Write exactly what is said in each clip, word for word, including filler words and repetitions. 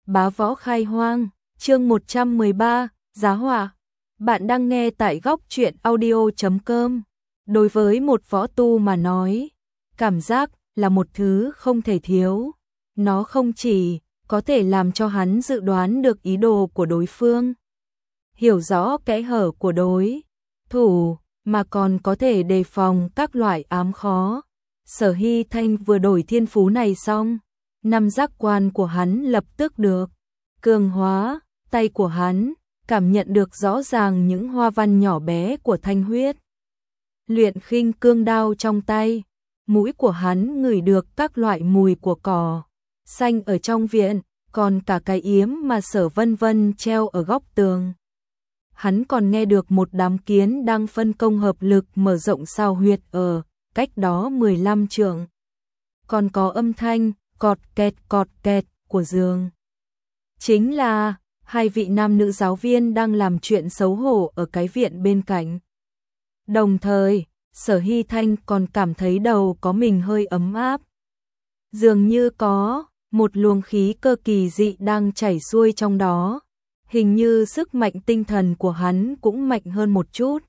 Bá Võ Khai Hoang, chương một trăm mười ba, Giá Họa. Bạn đang nghe tại góc truyện audio chấm com. Đối với một võ tu mà nói, cảm giác là một thứ không thể thiếu. Nó không chỉ có thể làm cho hắn dự đoán được ý đồ của đối phương, hiểu rõ kẽ hở của đối thủ, mà còn có thể đề phòng các loại ám khó. Sở Hy Thanh vừa đổi thiên phú này xong, năm giác quan của hắn lập tức được cường hóa, tay của hắn cảm nhận được rõ ràng những hoa văn nhỏ bé của thanh huyết. Luyện khinh cương đao trong tay, mũi của hắn ngửi được các loại mùi của cỏ xanh ở trong viện, còn cả cái yếm mà Sở Vân Vân treo ở góc tường. Hắn còn nghe được một đám kiến đang phân công hợp lực mở rộng sao huyệt ở cách đó mười lăm trượng. Còn có âm thanh cọt kẹt cọt kẹt của giường. Chính là hai vị nam nữ giáo viên đang làm chuyện xấu hổ ở cái viện bên cạnh. Đồng thời, Sở Hy Thanh còn cảm thấy đầu có mình hơi ấm áp. Dường như có một luồng khí cơ kỳ dị đang chảy xuôi trong đó. Hình như sức mạnh tinh thần của hắn cũng mạnh hơn một chút.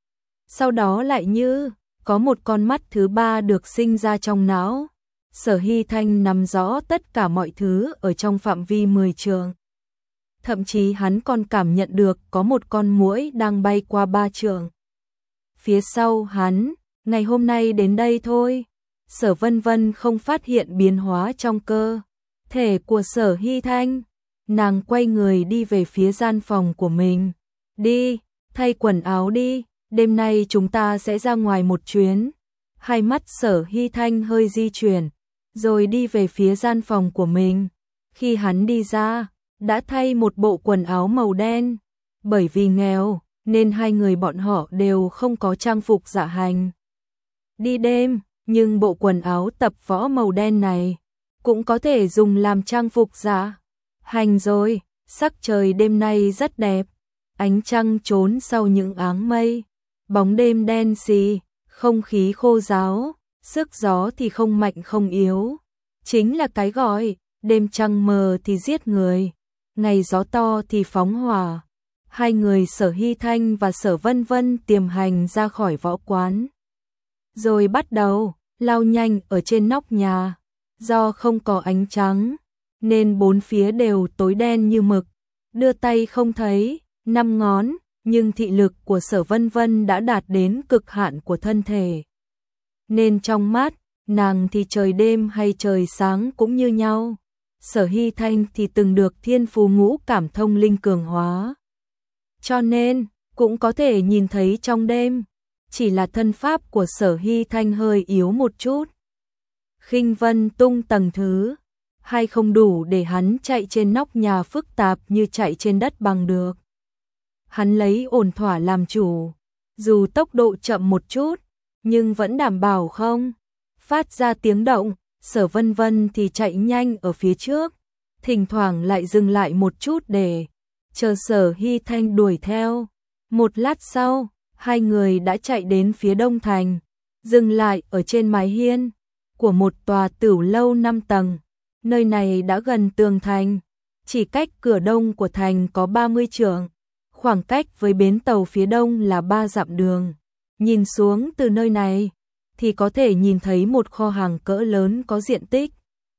Sau đó lại như có một con mắt thứ ba được sinh ra trong não. Sở Hy Thanh nắm rõ tất cả mọi thứ ở trong phạm vi mười trượng. Thậm chí hắn còn cảm nhận được có một con muỗi đang bay qua ba trượng. Phía sau hắn, ngày hôm nay đến đây thôi, Sở Vân Vân không phát hiện biến hóa trong cơ thể của Sở Hy Thanh. Nàng quay người đi về phía gian phòng của mình. Đi, thay quần áo đi, đêm nay chúng ta sẽ ra ngoài một chuyến. Hai mắt Sở Hy Thanh hơi di chuyển, rồi đi về phía gian phòng của mình. Khi hắn đi ra, đã thay một bộ quần áo màu đen. Bởi vì nghèo, nên hai người bọn họ đều không có trang phục dạ hành đi đêm, nhưng bộ quần áo tập võ màu đen này cũng có thể dùng làm trang phục dạ hành rồi. Sắc trời đêm nay rất đẹp, ánh trăng trốn sau những áng mây, bóng đêm đen xì, không khí khô ráo, sức gió thì không mạnh không yếu. Chính là cái gọi, đêm trăng mờ thì giết người, ngày gió to thì phóng hỏa. Hai người Sở Hy Thanh và Sở Vân Vân tiềm hành ra khỏi võ quán, rồi bắt đầu lao nhanh ở trên nóc nhà. Do không có ánh trắng, nên bốn phía đều tối đen như mực, đưa tay không thấy năm ngón, nhưng thị lực của Sở Vân Vân đã đạt đến cực hạn của thân thể. Nên trong mắt nàng thì trời đêm hay trời sáng cũng như nhau. Sở Hy Thanh thì từng được thiên phú ngũ cảm thông linh cường hóa, cho nên cũng có thể nhìn thấy trong đêm. Chỉ là thân pháp của Sở Hy Thanh hơi yếu một chút. Khinh vân tung tầng thứ hay không đủ để hắn chạy trên nóc nhà phức tạp như chạy trên đất bằng được. Hắn lấy ổn thỏa làm chủ, dù tốc độ chậm một chút, nhưng vẫn đảm bảo không phát ra tiếng động. Sở Vân Vân thì chạy nhanh ở phía trước, thỉnh thoảng lại dừng lại một chút để chờ Sở Hy Thanh đuổi theo. Một lát sau, hai người đã chạy đến phía đông thành, dừng lại ở trên mái hiên của một tòa tửu lâu năm tầng. Nơi này đã gần tường thành, chỉ cách cửa đông của thành có ba mươi trượng, khoảng cách với bến tàu phía đông là ba dặm đường. Nhìn xuống từ nơi này thì có thể nhìn thấy một kho hàng cỡ lớn có diện tích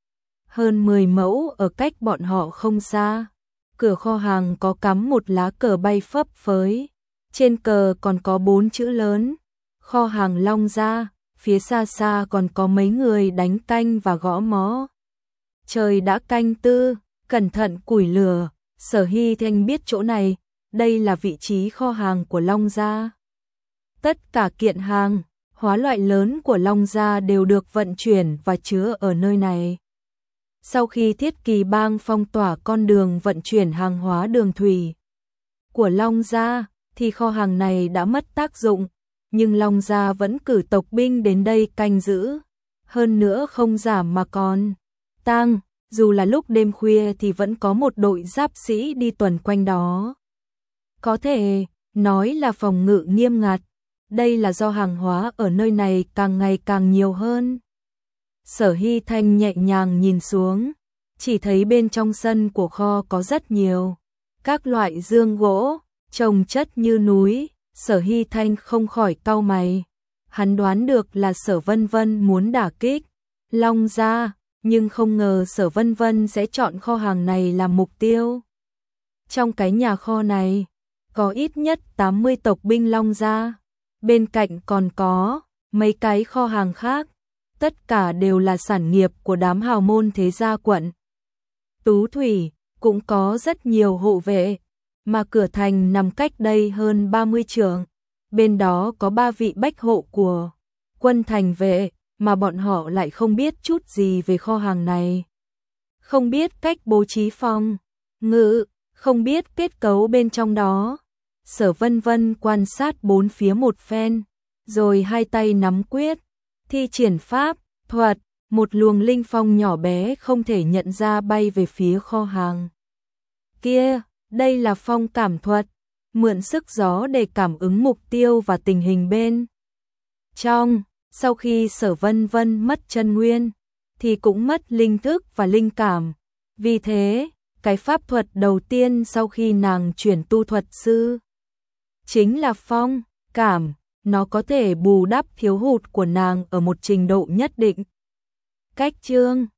hơn mười mẫu ở cách bọn họ không xa. Cửa kho hàng có cắm một lá cờ bay phấp phới, trên cờ còn có bốn chữ lớn: Kho hàng Long Gia. Phía xa xa còn có mấy người đánh canh và gõ mõ. Trời đã canh tư, cẩn thận củi lửa. Sở Hy Thanh biết chỗ này, đây là vị trí kho hàng của Long Gia. Tất cả kiện hàng hóa loại lớn của Long Gia đều được vận chuyển và chứa ở nơi này. Sau khi Thiết Kỳ Bang phong tỏa con đường vận chuyển hàng hóa đường thủy của Long Gia, thì kho hàng này đã mất tác dụng, nhưng Long Gia vẫn cử tộc binh đến đây canh giữ. Hơn nữa không giảm mà còn tăng, dù là lúc đêm khuya thì vẫn có một đội giáp sĩ đi tuần quanh đó. Có thể nói là phòng ngự nghiêm ngặt. Đây là do hàng hóa ở nơi này càng ngày càng nhiều hơn. Sở Hy Thanh nhẹ nhàng nhìn xuống, chỉ thấy bên trong sân của kho có rất nhiều các loại dương gỗ, chồng chất như núi. Sở Hy Thanh không khỏi cau mày. Hắn đoán được là Sở Vân Vân muốn đả kích Long gia, nhưng không ngờ Sở Vân Vân sẽ chọn kho hàng này làm mục tiêu. Trong cái nhà kho này, có ít nhất tám mươi tộc binh Long gia, bên cạnh còn có mấy cái kho hàng khác, tất cả đều là sản nghiệp của đám hào môn thế gia quận Tú Thủy, cũng có rất nhiều hộ vệ, mà cửa thành nằm cách đây hơn ba mươi trượng. Bên đó có ba vị bách hộ của quân thành vệ, mà bọn họ lại không biết chút gì về kho hàng này. Không biết cách bố trí phòng ngự, không biết kết cấu bên trong đó. Sở Vân Vân quan sát bốn phía một phen, rồi hai tay nắm quyết, thi triển pháp, thuật, một luồng linh phong nhỏ bé không thể nhận ra bay về phía kho hàng. Kia, đây là phong cảm thuật, mượn sức gió để cảm ứng mục tiêu và tình hình bên trong. Sau khi Sở Vân Vân mất chân nguyên, thì cũng mất linh thức và linh cảm. Vì thế, cái pháp thuật đầu tiên sau khi nàng chuyển tu thuật sư chính là phong cảm, nó có thể bù đắp thiếu hụt của nàng ở một trình độ nhất định. Cách chương